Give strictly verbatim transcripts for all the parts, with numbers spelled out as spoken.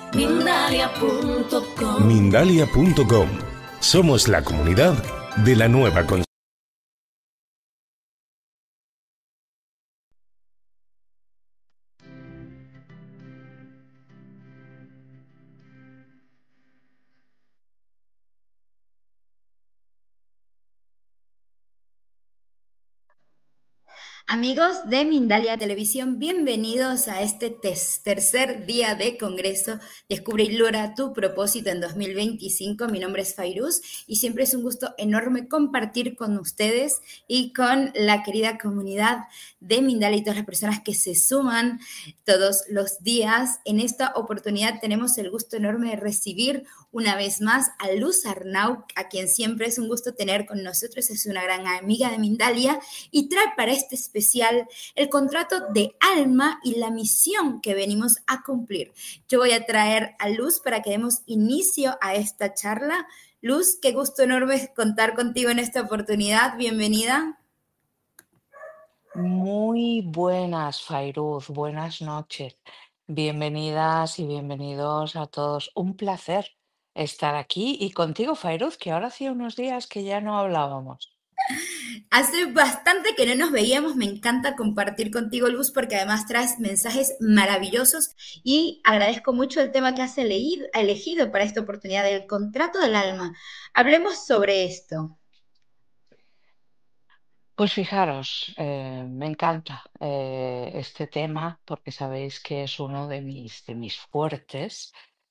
Mindalia punto com. Mindalia punto com. Somos la comunidad de la nueva conciencia. Amigos de Mindalia Televisión, bienvenidos a este tes- tercer día de Congreso Descubre y Logra tu propósito en dos mil veinticinco. Mi nombre es Fairuz y siempre es un gusto enorme compartir con ustedes y con la querida comunidad de Mindalia y todas las personas que se suman todos los días. En esta oportunidad tenemos el gusto enorme de recibir una vez más a Luz Arnau, a quien siempre es un gusto tener con nosotros. Es una gran amiga de Mindalia y trae para este especial el contrato de alma y la misión que venimos a cumplir. Yo voy a traer a Luz para que demos inicio a esta charla. Luz, qué gusto enorme contar contigo en esta oportunidad. Bienvenida. Muy buenas, Fairuz, buenas noches. Bienvenidas y bienvenidos a todos. Un placer estar aquí y contigo, Fairuz, que ahora hacía unos días que ya no hablábamos. Hace bastante que no nos veíamos, me encanta compartir contigo, Luz, porque además traes mensajes maravillosos y agradezco mucho el tema que has elegido, elegido para esta oportunidad del contrato del alma. Hablemos sobre esto. Pues fijaros, eh, me encanta eh, este tema porque sabéis que es uno de mis, de mis fuertes,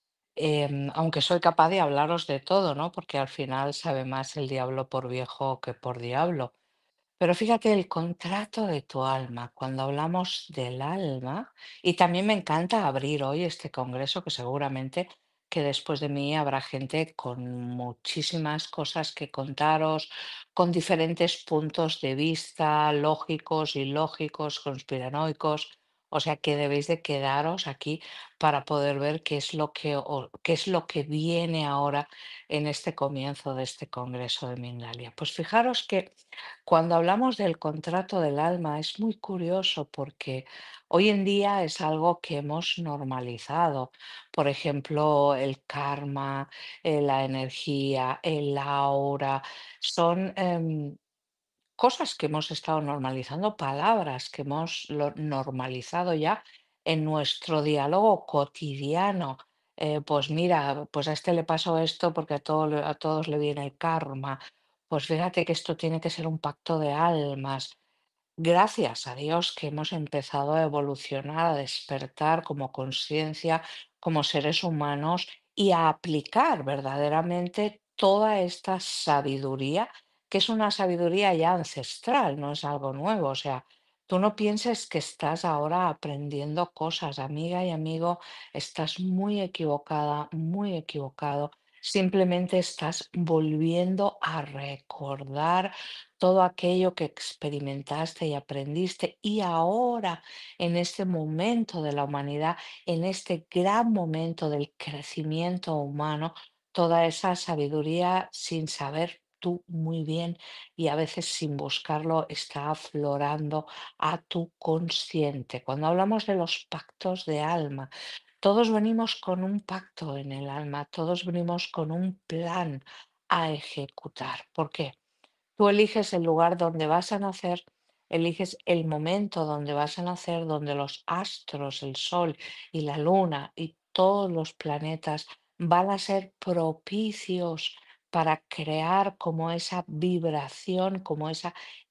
em, aunque soy capaz de hablaros de todo, ¿no? Porque al final sabe más el diablo por viejo que por diablo. Pero fíjate, el contrato de tu alma, cuando hablamos del alma, y también me encanta abrir hoy este congreso, que seguramente que después de mí habrá gente con muchísimas cosas que contaros, con diferentes puntos de vista, lógicos, ilógicos, conspiranoicos. O sea que debéis de quedaros aquí para poder ver qué es lo que, o- qué es lo que viene ahora en este comienzo de este congreso de Mindalia. Pues fijaros que cuando hablamos del contrato del alma es muy curioso porque hoy en día es algo que hemos normalizado. Por ejemplo, el karma, eh, la energía, el aura, son em, cosas que hemos estado normalizando, palabras que hemos lo- normalizado ya en nuestro diálogo cotidiano. Eh, pues mira, pues a este le pasó esto porque a, todo le- a todos le viene el karma. Pues fíjate que esto tiene que ser un pacto de almas. Gracias a Dios que hemos empezado a evolucionar, a despertar como conciencia, como seres humanos y a aplicar verdaderamente toda esta sabiduría, que es una sabiduría ya ancestral, no es algo nuevo. O sea, tú no pienses que estás ahora aprendiendo cosas, amiga y amigo, estás muy equivocada, muy equivocado. Simplemente estás volviendo a recordar todo aquello que experimentaste y aprendiste y ahora, en este momento de la humanidad, en este gran momento del crecimiento humano, toda esa sabiduría sin saber tú muy bien y a veces sin buscarlo está aflorando a tu consciente. Cuando hablamos de los pactos de alma, todos venimos con un pacto en el alma, todos venimos con un plan a ejecutar. ¿Por qué? Tú eliges el lugar donde vas a nacer, eliges el momento donde vas a nacer, donde los astros, el sol y la luna y todos los planetas van a ser propicios para crear como esa vibración, como esa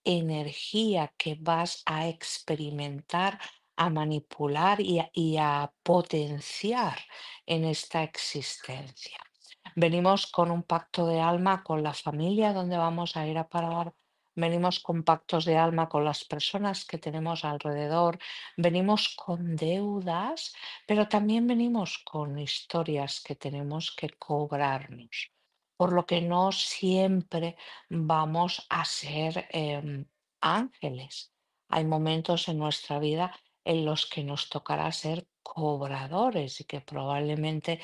energía que vas a experimentar, a manipular y a, y a potenciar en esta existencia. Venimos con un pacto de alma con la familia donde vamos a ir a parar. Venimos con pactos de alma con las personas que tenemos alrededor. Venimos con deudas, pero también venimos con historias que tenemos que cobrarnos. Por lo que no siempre vamos a ser em, ángeles. Hay momentos en nuestra vida en los que nos tocará ser cobradores y que probablemente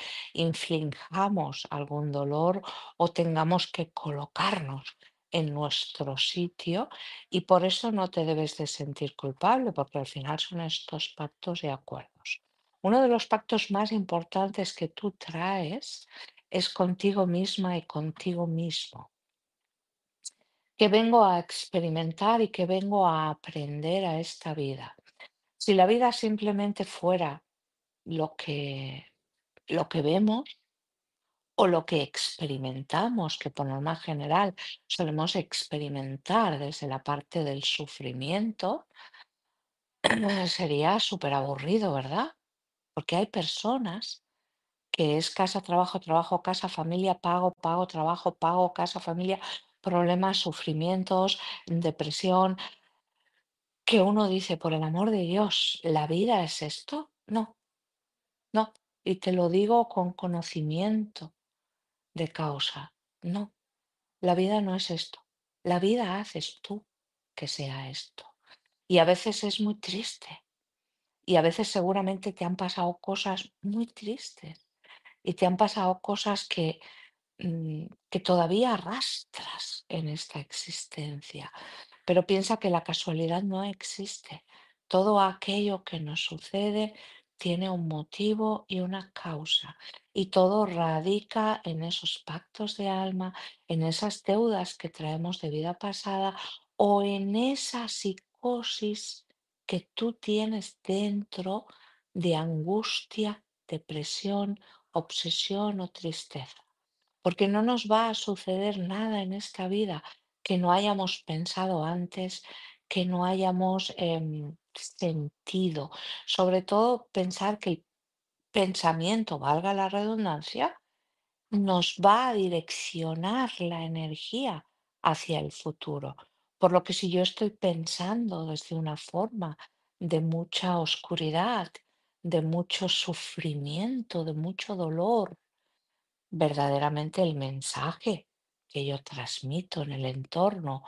inflijamos algún dolor o tengamos que colocarnos en nuestro sitio y por eso no te debes de sentir culpable porque al final son estos pactos y acuerdos. Uno de los pactos más importantes que tú traes es contigo misma y contigo mismo, que vengo a experimentar y que vengo a aprender a esta vida. Si la vida simplemente fuera lo que, lo que vemos o lo que experimentamos, que por norma general solemos experimentar desde la parte del sufrimiento, sería súper aburrido, ¿verdad? Porque hay personas que es casa, trabajo, trabajo, casa, familia, pago, pago, trabajo, pago, casa, familia, problemas, sufrimientos, depresión, que uno dice, por el amor de Dios, ¿la vida es esto? No, no. Y te lo digo con conocimiento de causa. No, la vida no es esto. La vida haces tú que sea esto. Y a veces es muy triste. Y a veces seguramente te han pasado cosas muy tristes. Y te han pasado cosas que mm, que todavía arrastras en esta existencia. Pero piensa que la casualidad no existe. Todo aquello que nos sucede tiene un motivo y una causa. Y todo radica en esos pactos de alma, en esas deudas que traemos de vida pasada o en esa psicosis que tú tienes dentro de angustia, depresión, obsesión o tristeza. Porque no nos va a suceder nada en esta vida que no hayamos pensado antes, que no hayamos em, sentido. Sobre todo pensar que el pensamiento, valga la redundancia, nos va a direccionar la energía hacia el futuro. Por lo que si yo estoy pensando desde una forma de mucha oscuridad, de mucho sufrimiento, de mucho dolor, verdaderamente el mensaje que yo transmito en el entorno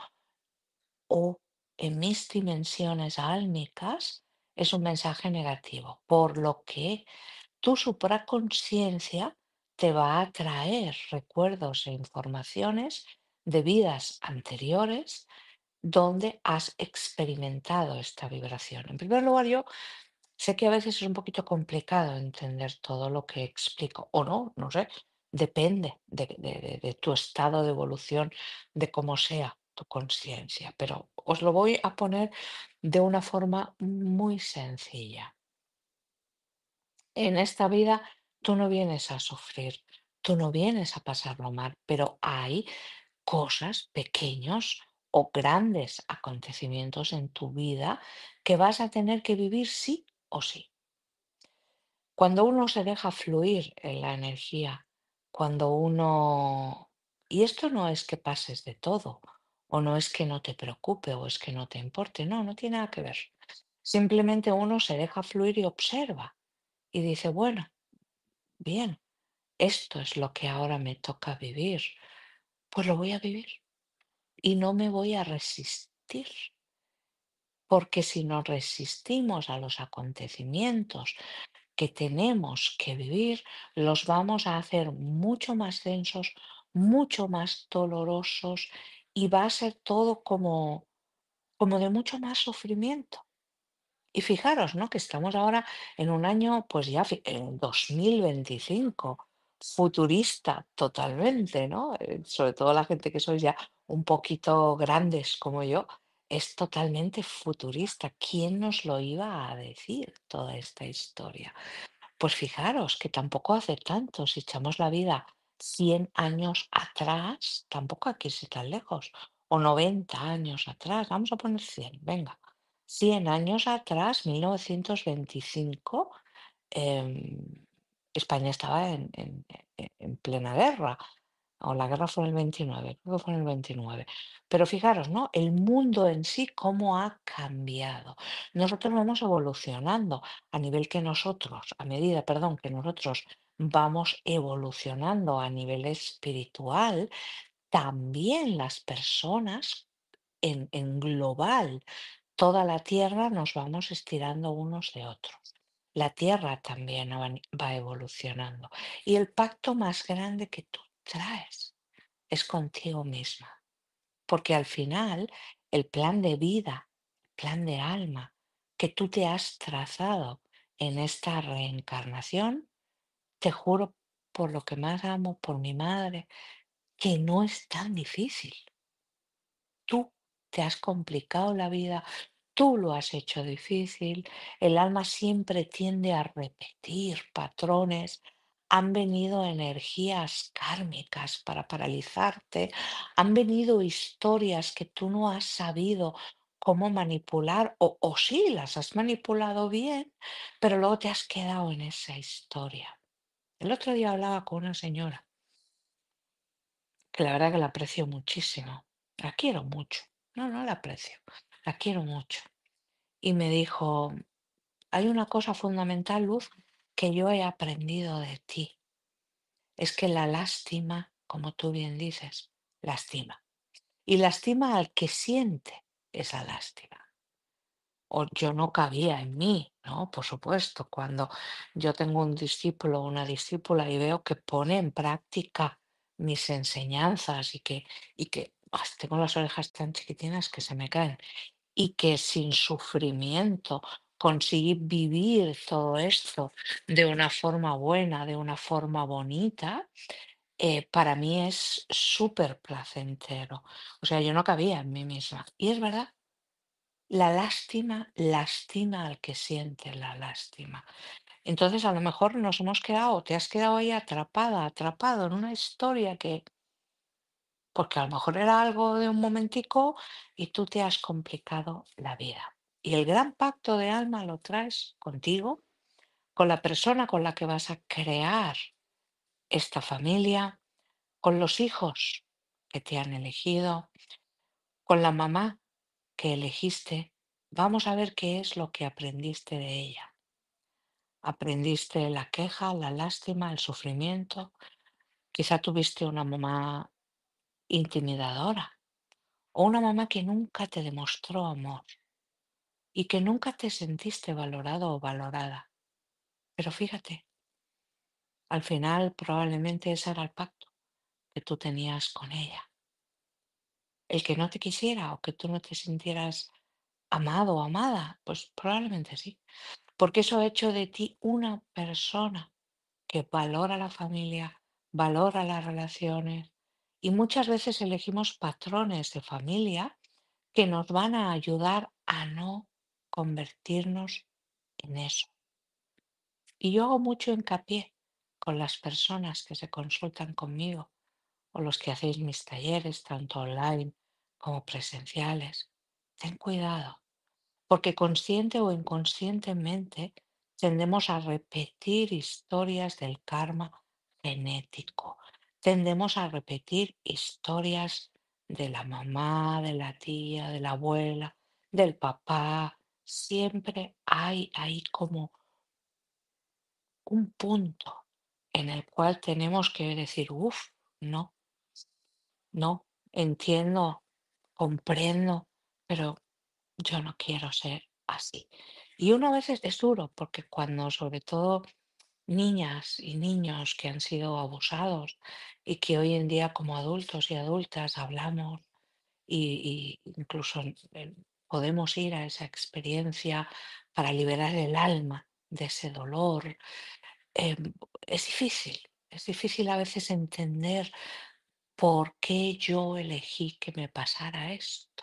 o en mis dimensiones álmicas es un mensaje negativo, por lo que tu supraconsciencia te va a traer recuerdos e informaciones de vidas anteriores donde has experimentado esta vibración. En primer lugar, yo sé que a veces es un poquito complicado entender todo lo que explico, o no, no sé, depende de, de- de- de tu estado de evolución, de cómo sea tu conciencia, pero os lo voy a poner de una forma muy sencilla. En esta vida tú no vienes a sufrir, tú no vienes a pasarlo mal, pero hay cosas, pequeños o grandes acontecimientos en tu vida que vas a tener que vivir sí o sí. Cuando uno se deja fluir en la energía, cuando uno... Y esto no es que pases de todo, o no es que no te preocupe, o es que no te importe, no, no tiene nada que ver. Simplemente uno se deja fluir y observa y dice, bueno, bien, esto es lo que ahora me toca vivir, pues lo voy a vivir y no me voy a resistir, porque si nos resistimos a los acontecimientos, que tenemos que vivir, los vamos a hacer mucho más densos, mucho más dolorosos y va a ser todo como, como de mucho más sufrimiento. Y fijaros, ¿no? Que estamos ahora en un año, pues ya fi- en dos mil veinticinco, futurista totalmente, ¿no? Eh, sobre todo la gente que sois ya un poquito grandes como yo, es totalmente futurista. ¿Quién nos lo iba a decir toda esta historia? Pues fijaros que tampoco hace tanto, si echamos la vida cien años atrás, tampoco hay que irse tan lejos, o noventa años atrás, vamos a poner cien, venga, cien años atrás, mil novecientos veinticinco, em, España estaba en, en- en- en plena guerra, o la guerra fue en el veintinueve, creo que fue en el veintinueve. Pero fijaros, ¿no? El mundo en sí, cómo ha cambiado. Nosotros vamos evolucionando a nivel que nosotros, a medida, perdón, que nosotros vamos evolucionando a nivel espiritual, también las personas en, en global, toda la Tierra nos vamos estirando unos de otros. La Tierra también va va evolucionando. Y el pacto más grande que tú traes es contigo misma, porque al final el plan de vida, el plan de alma que tú te has trazado en esta reencarnación, te juro por lo que más amo, por mi madre, que no es tan difícil. Tú te has complicado la vida, tú lo has hecho difícil, el alma siempre tiende a repetir patrones, han venido energías kármicas para paralizarte, han venido historias que tú no has sabido cómo manipular o, o sí las has manipulado bien, pero luego te has quedado en esa historia. El otro día hablaba con una señora que la verdad que la aprecio muchísimo, la quiero mucho, no, no la aprecio, la quiero mucho. Y me dijo, hay una cosa fundamental, Luz, que yo he aprendido de ti. Es que la lástima, como tú bien dices, lastima. Y lastima al que siente esa lástima. O yo no cabía en mí, ¿no? Por supuesto, cuando yo tengo un discípulo o una discípula y veo que pone en práctica mis enseñanzas y que, y que ¡ay! Tengo las orejas tan chiquitinas que se me caen y que sin sufrimiento conseguí vivir todo esto de una forma buena, de una forma bonita, eh, para mí es súper placentero. O sea, yo no cabía en mí misma. Y es verdad, la lástima lastima al que siente la lástima. Entonces, a lo mejor nos hemos quedado, te has quedado ahí atrapada, atrapado en una historia que, porque a lo mejor era algo de un momentico y tú te has complicado la vida. Y el gran pacto de alma lo traes contigo, con la persona con la que vas a crear esta familia, con los hijos que te han elegido, con la mamá que elegiste. Vamos a ver qué es lo que aprendiste de ella. Aprendiste la queja, la lástima, el sufrimiento. Quizá tuviste una mamá intimidadora o una mamá que nunca te demostró amor y que nunca te sentiste valorado o valorada. Pero fíjate, al final probablemente ese era el pacto que tú tenías con ella. El que no te quisiera o que tú no te sintieras amado o amada, pues probablemente sí, porque eso ha hecho de ti una persona que valora la familia, valora las relaciones y muchas veces elegimos patrones de familia que nos van a ayudar a no convertirnos en eso. Y yo hago mucho hincapié con las personas que se consultan conmigo o los que hacéis mis talleres, tanto online como presenciales. Ten cuidado, porque consciente o inconscientemente tendemos a repetir historias del karma genético. Tendemos a repetir historias de la mamá, de la tía, de la abuela, del papá. Siempre hay ahí como un punto en el cual tenemos que decir, uff, no, no, entiendo, comprendo, pero yo no quiero ser así. Y uno a veces es duro porque cuando sobre todo niñas y niños que han sido abusados y que hoy en día como adultos y adultas hablamos y, y incluso eh, podemos ir a esa experiencia para liberar el alma de ese dolor, em, es difícil, es difícil a veces entender por qué yo elegí que me pasara esto.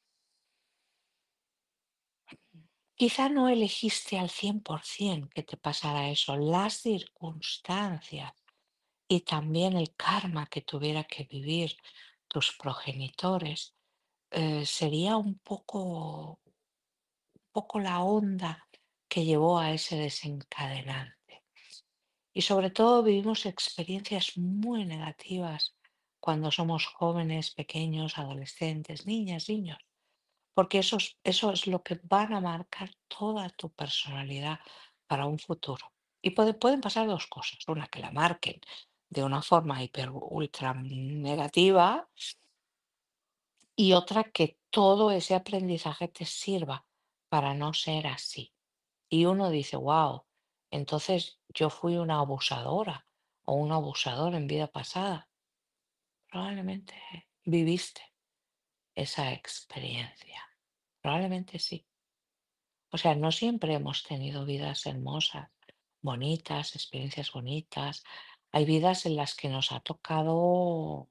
Quizá no elegiste al cien por ciento que te pasara eso, las circunstancias y también el karma que tuviera que vivir tus progenitores, eh, sería un poco, un poco la onda que llevó a ese desencadenante. Y sobre todo vivimos experiencias muy negativas cuando somos jóvenes, pequeños, adolescentes, niñas, niños, porque eso es, eso es lo que van a marcar toda tu personalidad para un futuro. Y puede- pueden pasar dos cosas. Una, que la marquen de una forma hiper, ultra negativa y otra, que todo ese aprendizaje te sirva para no ser así. Y uno dice, wow, entonces yo fui una abusadora o un abusador en vida pasada. Probablemente viviste esa experiencia. Probablemente sí. O sea, no siempre hemos tenido vidas hermosas, bonitas, experiencias bonitas. Hay vidas en las que nos ha tocado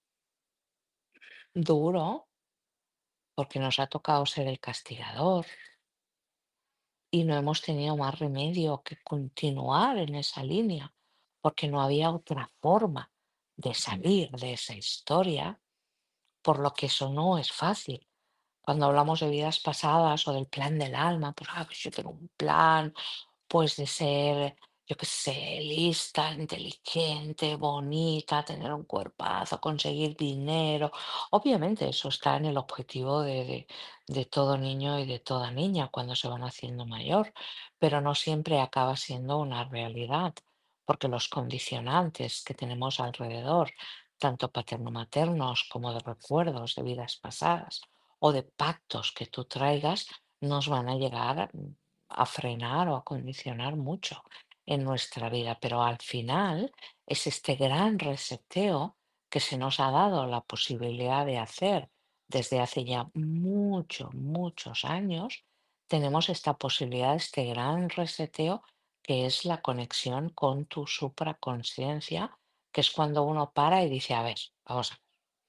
duro, porque nos ha tocado ser el castigador y no hemos tenido más remedio que continuar en esa línea, porque no había otra forma de salir de esa historia, por lo que eso no es fácil. Cuando hablamos de vidas pasadas o del plan del alma, pues, ah, pues yo tengo un plan, pues de ser, yo qué sé, lista, inteligente, bonita, tener un cuerpazo, conseguir dinero. Obviamente eso está en el objetivo de, de, de todo niño y de toda niña cuando se van haciendo mayor, pero no siempre acaba siendo una realidad, porque los condicionantes que tenemos alrededor, tanto paterno-maternos como de recuerdos de vidas pasadas o de pactos que tú traigas, nos van a llegar a frenar o a condicionar mucho en nuestra vida, pero al final es este gran reseteo que se nos ha dado la posibilidad de hacer desde hace ya muchos, muchos años. Tenemos esta posibilidad, este gran reseteo que es la conexión con tu supraconsciencia, que es cuando uno para y dice, a ver, vamos a ver,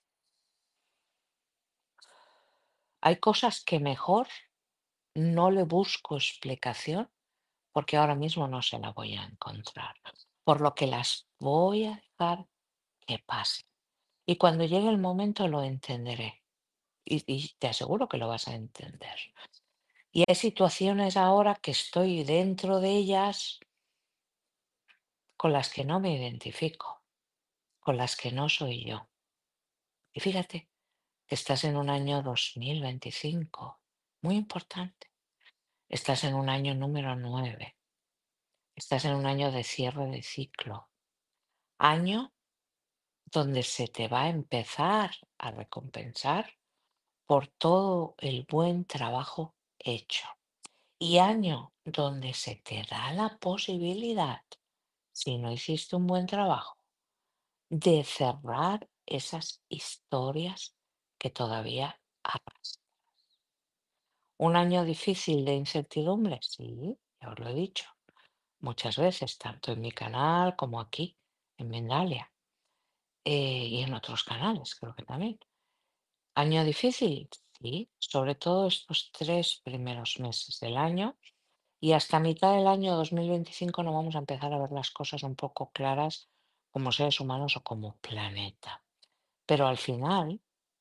hay cosas que mejor no le busco explicación porque ahora mismo no se la voy a encontrar, por lo que las voy a dejar que pasen. Y cuando llegue el momento lo entenderé. Y, y te aseguro que lo vas a entender. Y hay situaciones ahora que estoy dentro de ellas con las que no me identifico, con las que no soy yo. Y fíjate que estás en un año dos mil veinticinco, muy importante. Estás en un año número nueve. Estás en un año de cierre de ciclo. Año donde se te va a empezar a recompensar por todo el buen trabajo hecho. Y año donde se te da la posibilidad, si no hiciste un buen trabajo, de cerrar esas historias que todavía arrastras. Un año difícil de incertidumbre, sí, ya os lo he dicho muchas veces, tanto en mi canal como aquí, en Mendalia, eh, y en otros canales, creo que también. ¿Año difícil? Sí, sobre todo estos tres primeros meses del año y hasta mitad del año dos mil veinticinco no vamos a empezar a ver las cosas un poco claras como seres humanos o como planeta. Pero al final,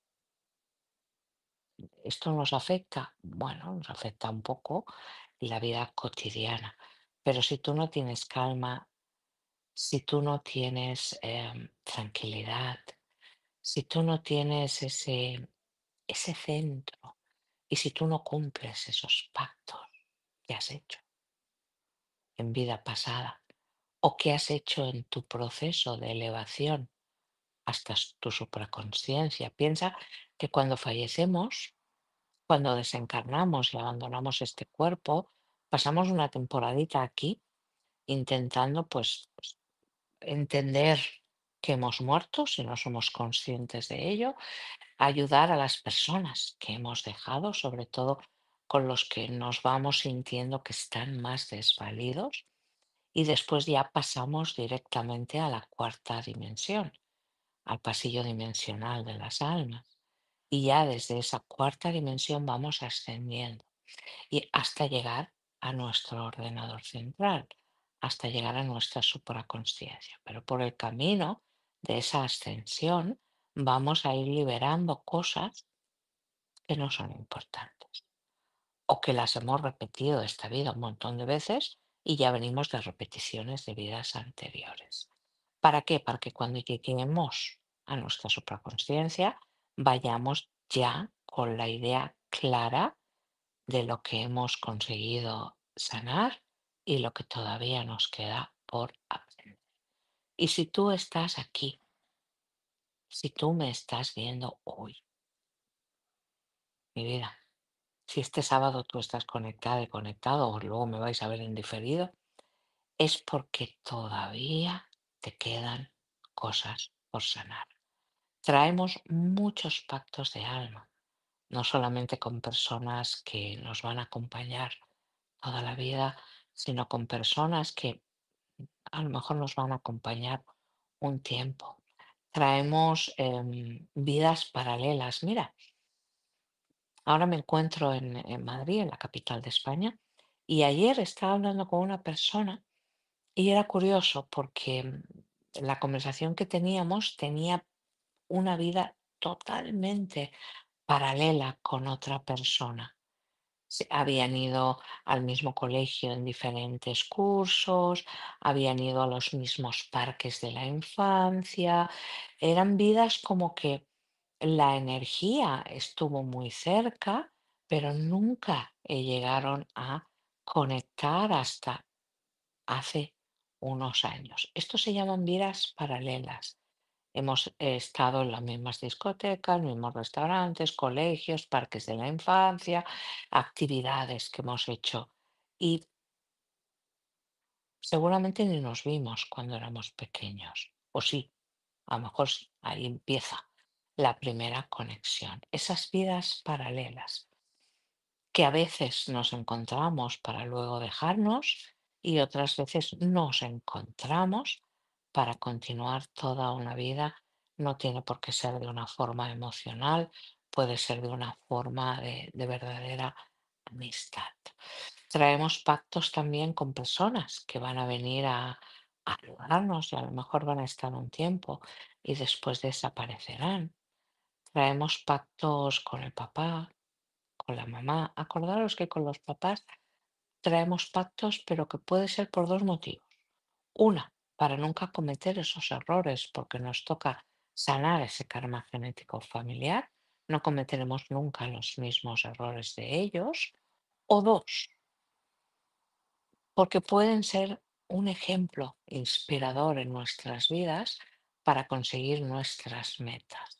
¿esto nos afecta? Bueno, nos afecta un poco la vida cotidiana. Pero si tú no tienes calma, si tú no tienes em, tranquilidad, si tú no tienes ese, ese centro, y si tú no cumples esos pactos que has hecho en vida pasada o que has hecho en tu proceso de elevación hasta s- tu supraconsciencia, piensa que cuando fallecemos, cuando desencarnamos y abandonamos este cuerpo, pasamos una temporadita aquí intentando pues pues, entender que hemos muerto si no somos conscientes de ello, ayudar a las personas que hemos dejado, sobre todo con los que nos vamos sintiendo que están más desvalidos, y después ya pasamos directamente a la cuarta dimensión, al pasillo dimensional de las almas. Y ya desde esa cuarta dimensión vamos ascendiendo y hasta llegar a nuestro ordenador central, hasta llegar a nuestra supraconsciencia. Pero por el camino de esa ascensión vamos a ir liberando cosas que no son importantes o que las hemos repetido esta vida un montón de veces y ya venimos de repeticiones de vidas anteriores. ¿Para qué? Para que cuando lleguemos a nuestra supraconsciencia vayamos ya con la idea clara de lo que hemos conseguido sanar y lo que todavía nos queda por aprender. Y si tú estás aquí, si tú me estás viendo hoy, mi vida, si este sábado tú estás conectada y conectado, o luego me vais a ver en diferido, es porque todavía te quedan cosas por sanar. Traemos muchos pactos de alma, no solamente con personas que nos van a acompañar toda la vida, sino con personas que a lo mejor nos van a acompañar un tiempo. Traemos em, vidas paralelas. Mira, ahora me encuentro en, en Madrid, en la capital de España, y ayer estaba hablando con una persona y era curioso porque mm, la conversación que teníamos tenía una vida totalmente paralela con otra persona. Se- habían ido al mismo colegio en diferentes cursos, habían ido a los mismos parques de la infancia, eran vidas como que la energía estuvo muy cerca, pero nunca eh, llegaron a conectar hasta hace unos años. Esto se llaman vidas paralelas. Hemos eh, estado en las mismas discotecas, mismos restaurantes, colegios, parques de la infancia, actividades que hemos hecho. Y seguramente ni nos vimos cuando éramos pequeños. O sí, a lo mejor sí, ahí empieza la primera conexión. Esas vidas paralelas que a veces nos encontramos para luego dejarnos y otras veces nos encontramos para continuar toda una vida. No tiene por qué ser de una forma emocional, puede ser de una forma de, de verdadera amistad. Traemos pactos también con personas que van a venir a, a ayudarnos y a lo mejor van a estar un tiempo y después desaparecerán. Traemos pactos con el papá, con la mamá. Acordaros que con los papás traemos pactos, pero que puede ser por dos motivos. Una, para nunca cometer esos errores, porque nos toca sanar ese karma genético familiar. No cometeremos nunca los mismos errores de ellos. O dos, porque pueden ser un ejemplo inspirador en nuestras vidas para conseguir nuestras metas.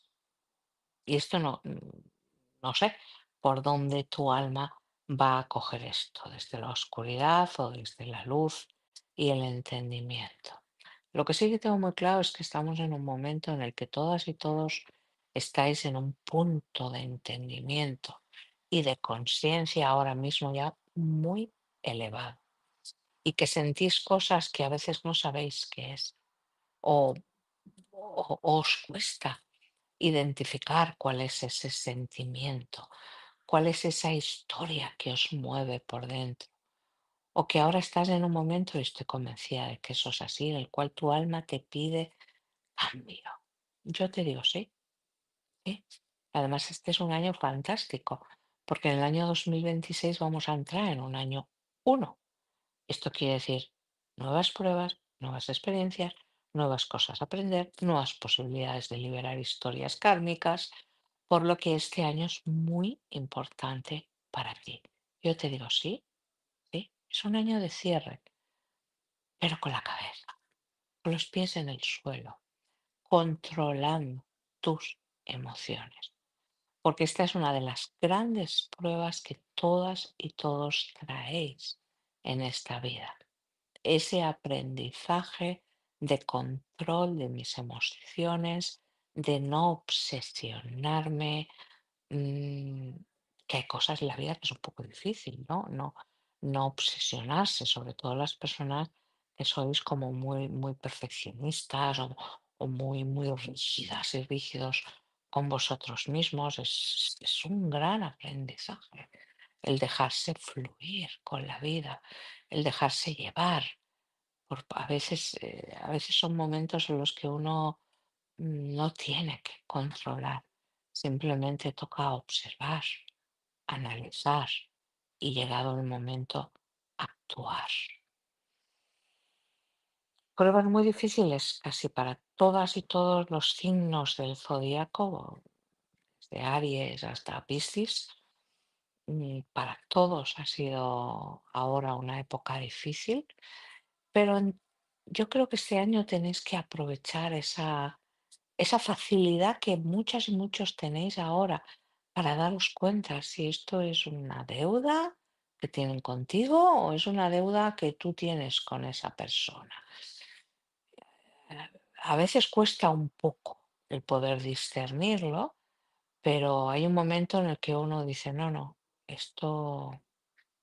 Y esto no, mm, no sé por dónde tu alma va a coger esto, desde la oscuridad o desde la luz y el entendimiento. Lo que sí que tengo muy claro es que estamos en un momento en el que todas y todos estáis en un punto de entendimiento y de conciencia ahora mismo ya muy elevado y que sentís cosas que a veces no sabéis qué es o, o- o os cuesta identificar cuál es ese sentimiento, cuál es esa historia que os mueve por dentro, o que ahora estás en un momento, y estoy convencida de que eso es así, en el cual tu alma te pide cambio. Yo te digo, sí, sí. Además, este es un año fantástico, porque en el año dos mil veintiséis vamos a entrar en un año uno. Esto quiere decir nuevas pruebas, nuevas experiencias, nuevas cosas a aprender, nuevas posibilidades de liberar historias kármicas, por lo que este año es muy importante para ti. Yo te digo, sí, sí, es un año de cierre, pero con la cabeza, con los pies en el suelo, controlando tus emociones, porque esta es una de las grandes pruebas que todas y todos traéis en esta vida, ese aprendizaje de control de mis emociones, de no obsesionarme, mm, que hay cosas en la vida que es un poco difícil, ¿no? No, no obsesionarse, sobre todo las personas que sois como muy, muy perfeccionistas o, o muy, muy rígidas y rígidos con vosotros mismos. Es, es un gran aprendizaje el dejarse fluir con la vida, el dejarse llevar. Por, a veces, eh, a veces son momentos en los que uno no tiene que controlar, simplemente toca observar, analizar y llegado el momento, actuar. Pruebas muy difíciles casi para todas y todos los signos del zodíaco, desde Aries hasta Piscis. mm, Para todos ha sido ahora una época difícil, pero en- yo creo que este año tenéis que aprovechar esa esa facilidad que muchas y muchos tenéis ahora para daros cuenta si esto es una deuda que tienen contigo o es una deuda que tú tienes con esa persona. Eh, A veces cuesta un poco el poder discernirlo, pero hay un momento en el que uno dice, no, no, esto,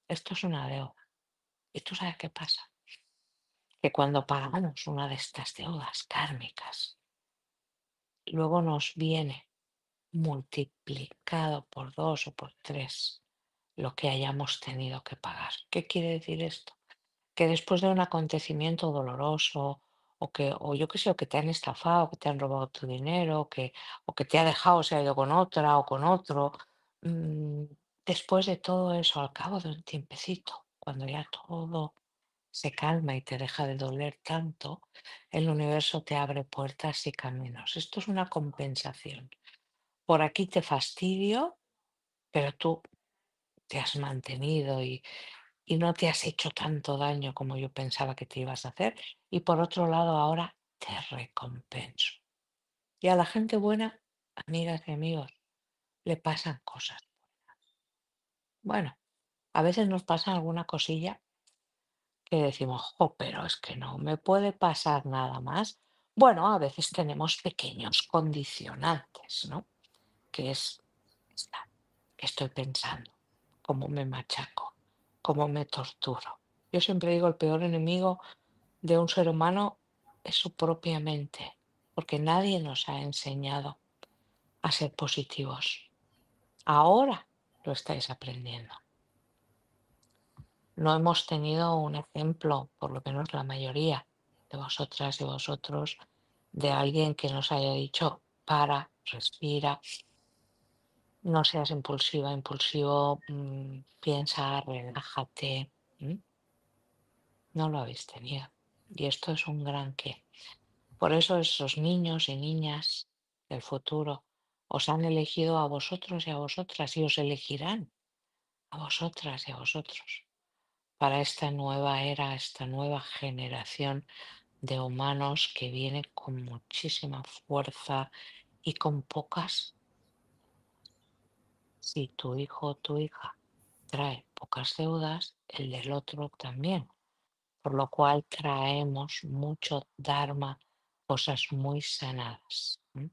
Esto es una deuda. ¿Y tú sabes qué pasa? Que cuando pagamos una de estas deudas kármicas, luego nos viene multiplicado por dos o por tres lo que hayamos tenido que pagar. ¿Qué quiere decir esto? Que después de un acontecimiento doloroso o que, o yo qué sé, o que te han estafado, que te han robado tu dinero, o que, o que te ha dejado, se ha ido con otra o con otro, mm, después de todo eso, al cabo de un tiempecito, cuando ya todo se calma y te deja de doler tanto, el universo te abre puertas y caminos. Esto es una compensación. Por aquí te fastidio, pero tú te has mantenido y, y no te has hecho tanto daño como yo pensaba que te ibas a hacer. Y por otro lado, ahora te recompenso. Y a la gente buena, amigas y amigos, le pasan cosas. Bueno, a veces nos pasa alguna cosilla que decimos, jo, pero es que no me puede pasar nada más. Bueno, a veces tenemos pequeños condicionantes, ¿no? Que es esta, que estoy pensando, cómo me machaco, cómo me torturo. Yo siempre digo, el peor enemigo de un ser humano es su propia mente, porque nadie nos ha enseñado a ser positivos. Ahora lo estáis aprendiendo. No hemos tenido un ejemplo, por lo menos la mayoría de vosotras y vosotros, de alguien que nos haya dicho, para, respira, no seas impulsiva, impulsivo, mm, piensa, relájate. ¿m? No lo habéis tenido. Y esto es un gran qué. Por eso esos niños y niñas del futuro os han elegido a vosotros y a vosotras y os elegirán a vosotras y a vosotros para esta nueva era, esta nueva generación de humanos que viene con muchísima fuerza y con pocas. Si tu hijo o tu hija trae pocas deudas, el del otro también, por lo cual traemos mucho dharma, cosas muy sanadas. ¿m?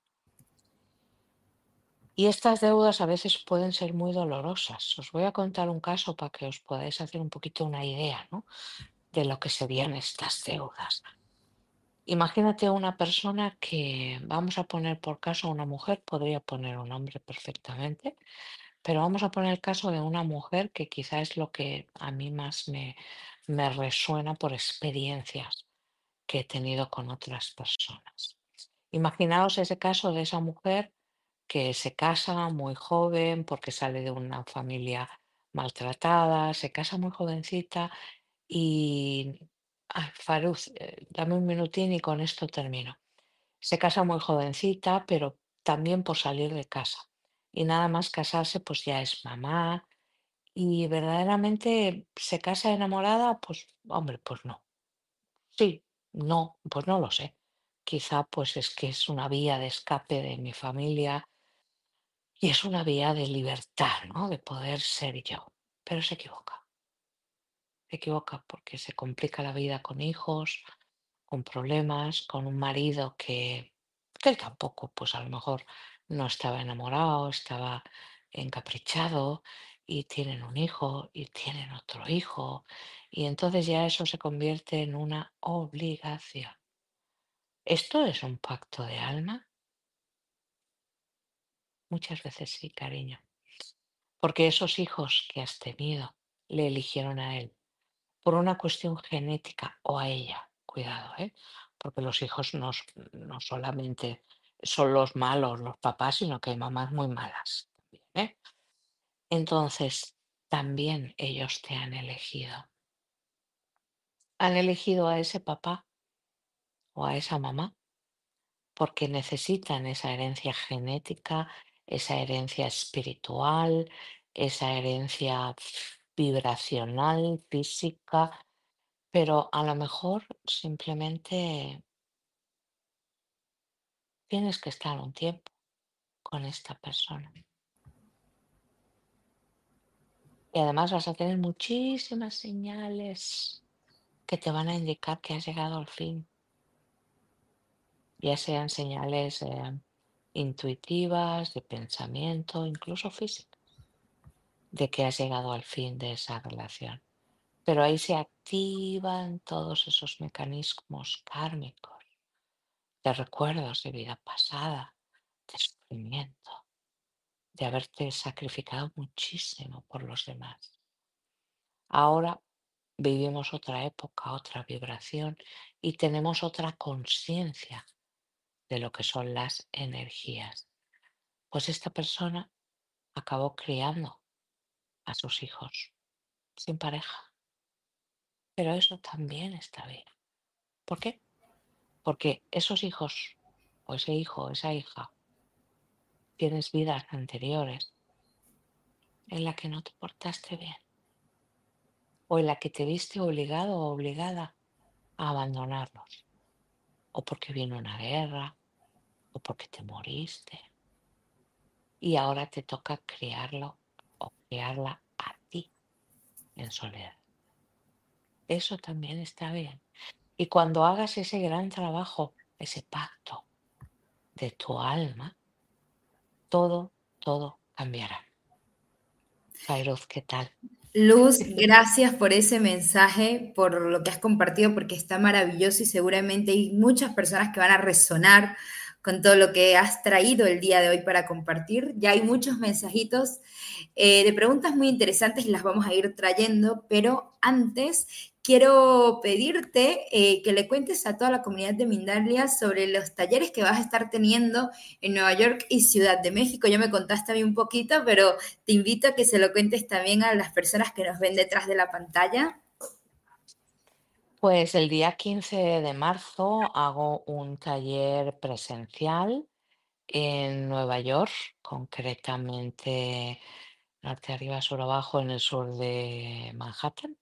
Y estas deudas a veces pueden ser muy dolorosas. Os voy a contar un caso para que os podáis hacer un poquito una idea, ¿no? De lo que serían estas deudas. Imagínate una persona que, vamos a poner por caso una mujer, podría poner un hombre perfectamente, pero vamos a poner el caso de una mujer que quizá es lo que a mí más me, me resuena por experiencias que he tenido con otras personas. Imaginaos ese caso de esa mujer que se casa muy joven porque sale de una familia maltratada, se casa muy jovencita y... Ay, Faruz, eh, dame un minutín y con esto termino. Se casa muy jovencita, pero también por salir de casa. Y nada más casarse, pues ya es mamá. Y verdaderamente se casa enamorada, pues hombre, pues no. Sí, no, pues no lo sé. Quizá pues es que es una vía de escape de mi familia y es una vía de libertad, ¿no? De poder ser yo. Pero se equivoca. Se equivoca porque se complica la vida con hijos, con problemas, con un marido que, que él tampoco, pues a lo mejor no estaba enamorado, estaba encaprichado y tienen un hijo y tienen otro hijo y entonces ya eso se convierte en una obligación. ¿Esto es un pacto de alma? Muchas veces sí, cariño, porque esos hijos que has tenido le eligieron a él por una cuestión genética o a ella, cuidado, ¿eh? Porque los hijos no, s- no solamente son los malos, los papás, sino que hay mamás muy malas también, ¿eh? Entonces, también ellos te han elegido. Han elegido a ese papá o a esa mamá porque necesitan esa herencia genética, esa herencia espiritual, esa herencia f- vibracional, física, pero a lo mejor simplemente tienes que estar un tiempo con esta persona. Y además vas a tener muchísimas señales que te van a indicar que has llegado al fin, ya sean señales eh, intuitivas, de pensamiento, incluso físicas. de que has llegado al fin de esa relación. Pero ahí se activan todos esos mecanismos kármicos de recuerdos de vida pasada, de sufrimiento, de haberte sacrificado muchísimo por los demás. Ahora vivimos otra época, otra vibración y tenemos otra conciencia de lo que son las energías. Pues esta persona acabó criando a sus hijos sin pareja, pero eso también está bien. ¿Por qué? Porque esos hijos o ese hijo o esa hija tienes vidas anteriores en la que no te portaste bien o en la que te viste obligado o obligada a abandonarlos, o porque vino una guerra o porque te moriste y ahora te toca criarlo o criarla a ti en soledad. Eso también está bien. Y cuando hagas ese gran trabajo, ese pacto de tu alma, todo, todo cambiará. Fairuz, ¿qué tal? Luz, gracias por ese mensaje, por lo que has compartido, porque está maravilloso y seguramente hay muchas personas que van a resonar con todo lo que has traído el día de hoy para compartir. Ya hay muchos mensajitos eh, de preguntas muy interesantes, las vamos a ir trayendo, pero antes quiero pedirte eh, que le cuentes a toda la comunidad de Mindalia sobre los talleres que vas a estar teniendo en Nueva York y Ciudad de México. Ya me contaste a mí un poquito, pero te invito a que se lo cuentes también a las personas que nos ven detrás de la pantalla. Pues el día quince de marzo hago un taller presencial en Nueva York, concretamente norte arriba, sur abajo, en el sur de Manhattan,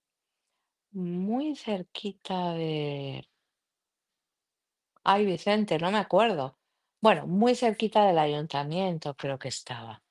muy cerquita de... Ay, Vicente, no me acuerdo. Bueno, muy cerquita del ayuntamiento creo que estaba.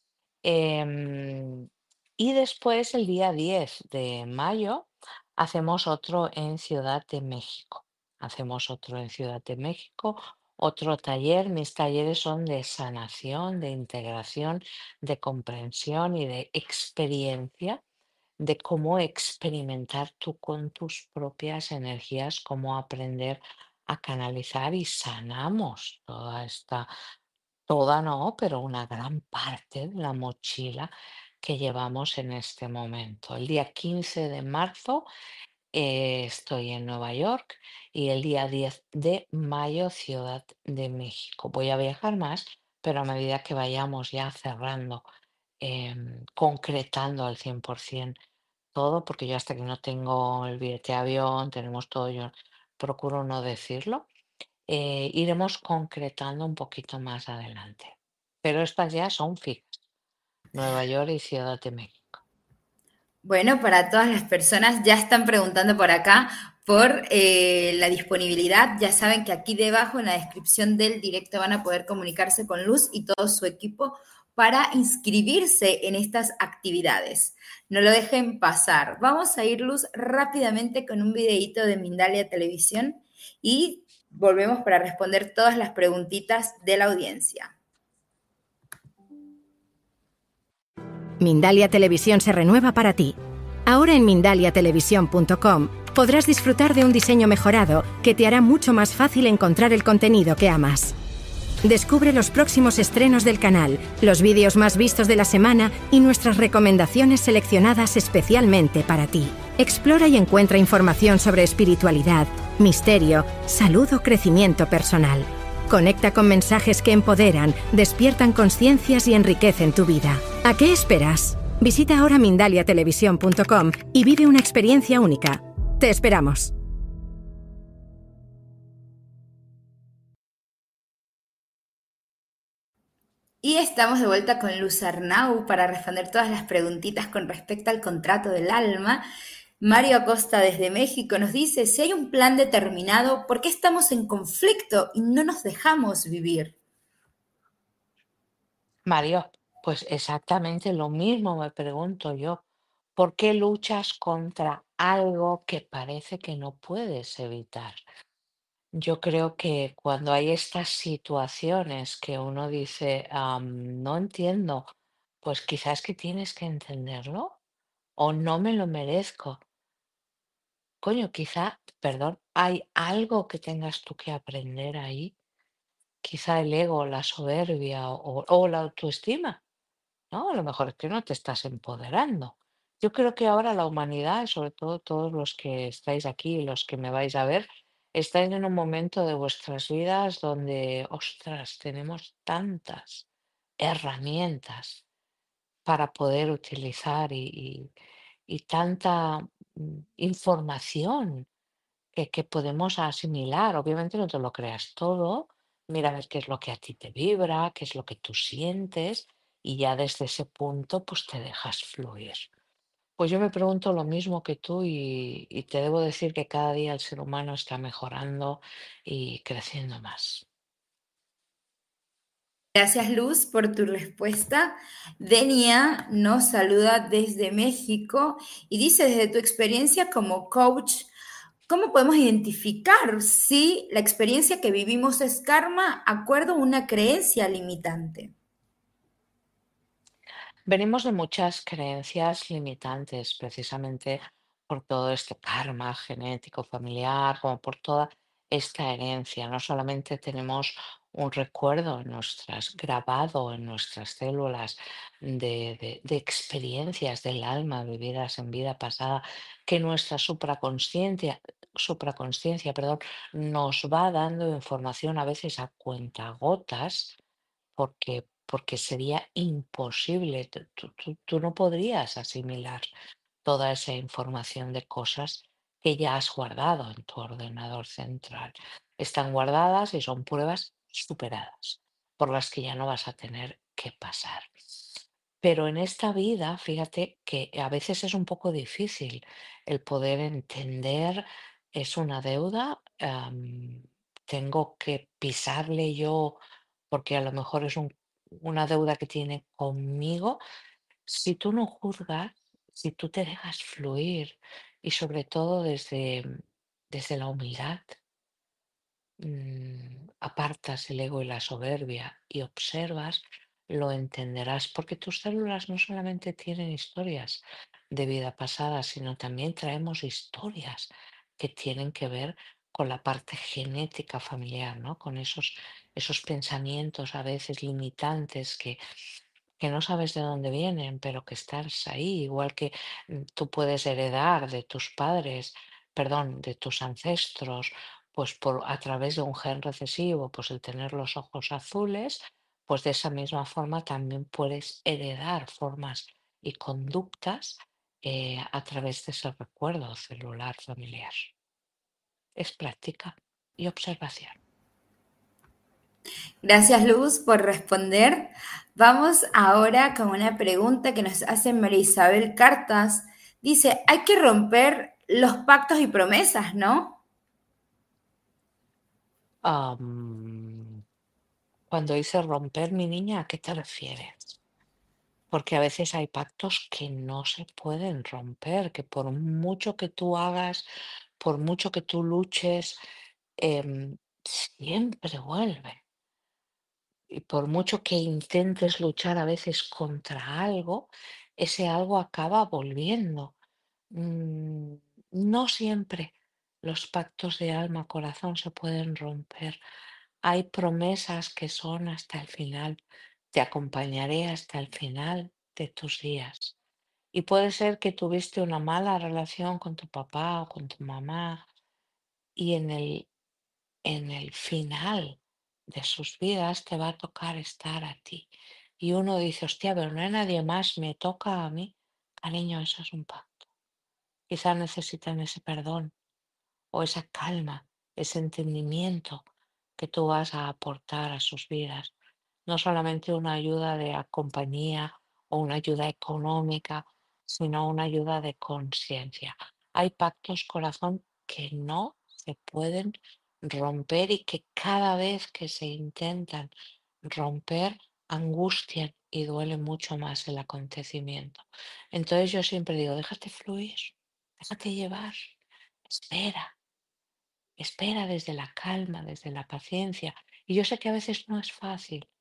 Em, y después, el día diez de mayo, hacemos otro en Ciudad de México. Hacemos otro en Ciudad de México, otro taller. Mis talleres son de sanación, de integración, de comprensión y de experiencia, de cómo experimentar tú con tus propias energías, cómo aprender a canalizar y sanamos toda esta toda no, pero una gran parte de la mochila que llevamos en este momento. El día quince de marzo eh, estoy en Nueva York y el día diez de mayo Ciudad de México. Voy a viajar más, pero a medida que vayamos ya cerrando, em, concretando al cien por ciento todo, porque yo hasta que no tengo el billete de avión, tenemos todo, yo procuro no decirlo, eh, iremos concretando un poquito más adelante. Pero estas ya son fijas, Nueva York y Ciudad de México. Bueno, para todas las personas ya están preguntando por acá por eh, la disponibilidad. Ya saben que aquí debajo en la descripción del directo van a poder comunicarse con Luz y todo su equipo para inscribirse en estas actividades. No lo dejen pasar. Vamos a ir, Luz, rápidamente con un videíto de Mindalia Televisión y volvemos para responder todas las preguntitas de la audiencia. Mindalia Televisión se renueva para ti. Ahora en mindalia televisión punto com podrás disfrutar de un diseño mejorado que te hará mucho más fácil encontrar el contenido que amas. Descubre los próximos estrenos del canal, los vídeos más vistos de la semana y nuestras recomendaciones seleccionadas especialmente para ti. Explora y encuentra información sobre espiritualidad, misterio, salud o crecimiento personal. Conecta con mensajes que empoderan, despiertan conciencias y enriquecen tu vida. ¿A qué esperas? Visita ahora mindalia televisión punto com y vive una experiencia única. Te esperamos. Y estamos de vuelta con Luz Arnau para responder todas las preguntitas con respecto al contrato del alma. Mario Acosta desde México nos dice, si hay un plan determinado, ¿por qué estamos en conflicto y no nos dejamos vivir? Mario, pues exactamente lo mismo me pregunto yo. ¿Por qué luchas contra algo que parece que no puedes evitar? Yo creo que cuando hay estas situaciones que uno dice, "Am, no entiendo pues quizás que tienes que entenderlo o no me lo merezco. Coño, quizá, perdón, hay algo que tengas tú que aprender ahí, quizá el ego, la soberbia o, o la autoestima, ¿no? A lo mejor es que no te estás empoderando. Yo creo que ahora la humanidad, y sobre todo todos los que estáis aquí y los que me vais a ver, estáis en un momento de vuestras vidas donde, ostras, tenemos tantas herramientas para poder utilizar y, y- y tanta mm, información que, que podemos asimilar. Obviamente no te lo creas todo, mira a ver qué es lo que a ti te vibra, qué es lo que tú sientes y ya desde ese punto pues te dejas fluir. Pues yo me pregunto lo mismo que tú y, y te debo decir que cada día el ser humano está mejorando y creciendo más. Gracias, Luz, por tu respuesta. Denia nos saluda desde México y dice, desde tu experiencia como coach, ¿cómo podemos identificar si la experiencia que vivimos es karma, acuerdo o una creencia limitante? Venimos de muchas creencias limitantes, precisamente por todo este karma genético, familiar, como por toda esta herencia. No solamente tenemos un recuerdo en nuestras, grabado en nuestras células de, de- de experiencias del alma vividas en vida pasada, que nuestra supraconsciencia, supraconsciencia, perdón, nos va dando información a veces a cuentagotas porque, porque sería imposible, tú, tú- tú- tú no podrías asimilar toda esa información de cosas que ya has guardado en tu ordenador central. Están guardadas y son pruebas superadas por las que ya no vas a tener que pasar. Pero en esta vida, fíjate que a veces es un poco difícil el poder entender, es una deuda, am, tengo que pisarle yo porque a lo mejor es un- una deuda que tiene conmigo. Si tú no juzgas, si tú te dejas fluir y sobre todo desde, desde la humildad, mm, apartas el ego y la soberbia y observas, lo entenderás, porque tus células no solamente tienen historias de vida pasada, sino también traemos historias que tienen que ver con la parte genética familiar, ¿no? Con esos, esos pensamientos a veces limitantes que que no sabes de dónde vienen, pero que estás ahí, igual que mm, tú puedes heredar de tus padres, perdón, de tus ancestros, pues por a través de un gen recesivo, pues el tener los ojos azules, pues de esa misma forma también puedes heredar formas y conductas eh, a través de ese recuerdo celular familiar. Es práctica y observación. Gracias, Luz, por responder. Vamos ahora con una pregunta que nos hace María Isabel Cartas. Dice, hay que romper los pactos y promesas, ¿no? Am, cuando dice romper, mi niña, ¿a qué te refieres? Porque a veces hay pactos que no se pueden romper, que por mucho que tú hagas, por mucho que tú luches, em, siempre vuelve. Y por mucho que intentes luchar a veces contra algo, ese algo acaba volviendo. Mm, no siempre los pactos de alma, corazón se pueden romper. Hay promesas que son hasta el final. Te acompañaré hasta el final de tus días. Y puede ser que tuviste una mala relación con tu papá o con tu mamá y en el, en el final de sus vidas te va a tocar estar a ti. Y uno dice, hostia, pero no hay nadie más, me toca a mí. Cariño, eso es un pacto. Quizás necesitan ese perdón o esa calma, ese entendimiento que tú vas a aportar a sus vidas. No solamente una ayuda de a- compañía o una ayuda económica, sino una ayuda de conciencia. Hay pactos, corazón, que no se pueden romper y que cada vez que se intentan romper, angustian y duele mucho más el acontecimiento. Entonces yo siempre digo, déjate fluir, déjate llevar, espera, espera desde la calma, desde la paciencia. Y yo sé que a veces no es fácil,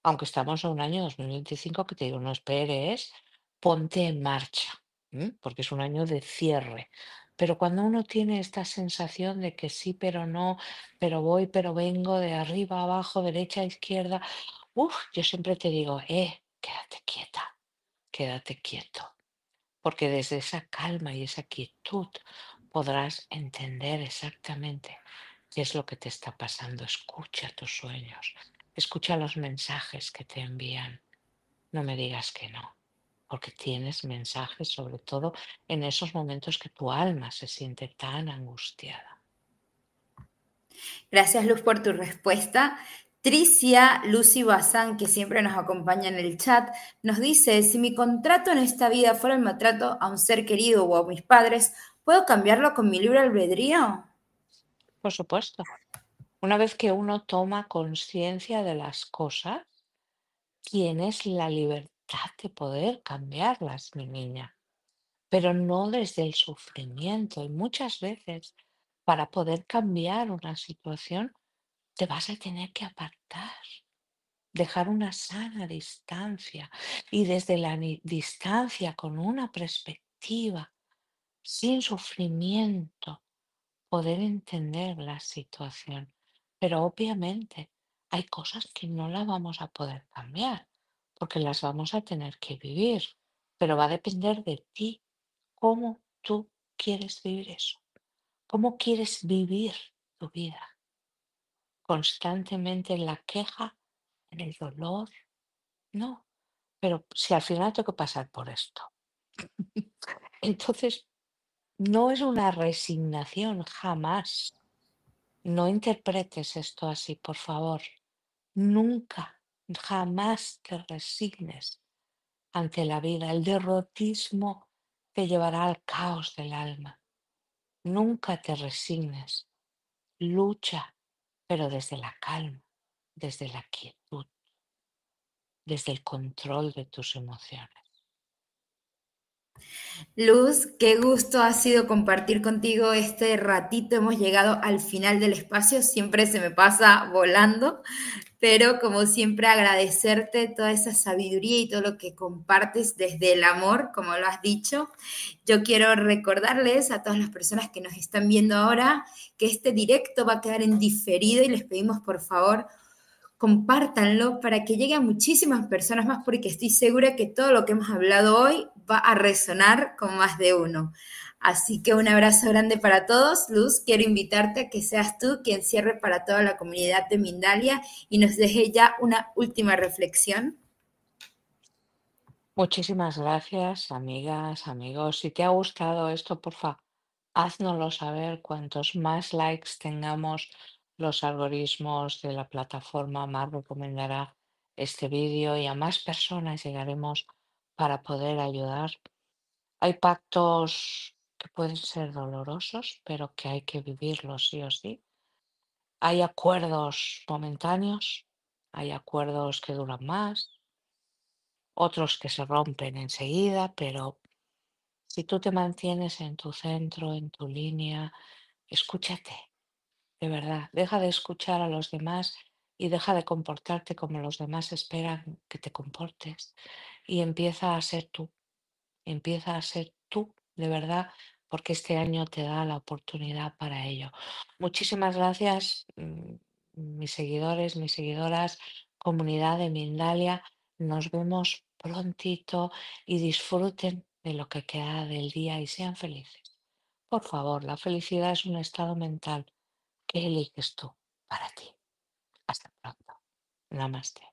Aunque estamos en un año dos mil veinticinco que te digo, no esperes, ponte en marcha, ¿m? Porque es un año de cierre. Pero cuando uno tiene esta sensación de que sí, pero no, pero voy, pero vengo, de arriba a abajo, derecha a izquierda, uf, yo siempre te digo, eh, quédate quieta, quédate quieto, porque desde esa calma y esa quietud podrás entender exactamente qué es lo que te está pasando. Escucha tus sueños, escucha los mensajes que te envían. No me digas que no, porque tienes mensajes, sobre todo en esos momentos que tu alma se siente tan angustiada. Gracias, Luz, por tu respuesta. Tricia Lucy Bazán, que siempre nos acompaña en el chat, nos dice, si mi contrato en esta vida fuera el maltrato a un ser querido o a mis padres, ¿puedo cambiarlo con mi libre albedrío? Por supuesto, una vez que uno toma conciencia de las cosas, tienes la libertad de poder cambiarlas, mi niña, pero no desde el sufrimiento. Y muchas veces, para poder cambiar una situación, te vas a tener que apartar, dejar una sana distancia y desde la ni- distancia, con una perspectiva, sin sufrimiento, poder entender la situación. Pero obviamente hay cosas que no las vamos a poder cambiar porque las vamos a tener que vivir, pero va a depender de ti cómo tú quieres vivir eso, cómo quieres vivir tu vida, constantemente en la queja, en el dolor. No, pero si al final tengo que pasar por esto. Entonces, no es una resignación jamás. No interpretes esto así, por favor. Nunca, jamás te resignes ante la vida. El derrotismo te llevará al caos del alma. Nunca te resignes. Lucha, pero desde la calma, desde la quietud, desde el control de tus emociones. Luz, qué gusto ha sido compartir contigo este ratito. Hemos llegado al final del espacio, siempre se me pasa volando, pero como siempre agradecerte toda esa sabiduría y todo lo que compartes desde el amor, como lo has dicho. Yo quiero recordarles a todas las personas que nos están viendo ahora que este directo va a quedar en diferido y les pedimos por favor compártanlo para que llegue a muchísimas personas más, porque estoy segura que todo lo que hemos hablado hoy va a resonar con más de uno. Así que un abrazo grande para todos. Luz, quiero invitarte a que seas tú quien cierre para toda la comunidad de Mindalia y nos deje ya una última reflexión. Muchísimas gracias, amigas, amigos. Si te ha gustado esto, porfa, háznoslo saber. Cuantos más likes tengamos, los algoritmos de la plataforma más recomendará este vídeo y a más personas llegaremos para poder ayudar. Hay pactos que pueden ser dolorosos, pero que hay que vivirlos sí o sí. Hay acuerdos momentáneos, hay acuerdos que duran más, otros que se rompen enseguida, pero si tú te mantienes en tu centro, en tu línea, escúchate, de verdad, deja de escuchar a los demás y deja de comportarte como los demás esperan que te comportes y empieza a ser tú, empieza a ser tú, de verdad, porque este año te da la oportunidad para ello. Muchísimas gracias, mm, mis seguidores, mis seguidoras, comunidad de Mindalia. Nos vemos prontito y disfruten de lo que queda del día y sean felices. Por favor, la felicidad es un estado mental que eliges tú para ti. Hasta pronto. Namaste.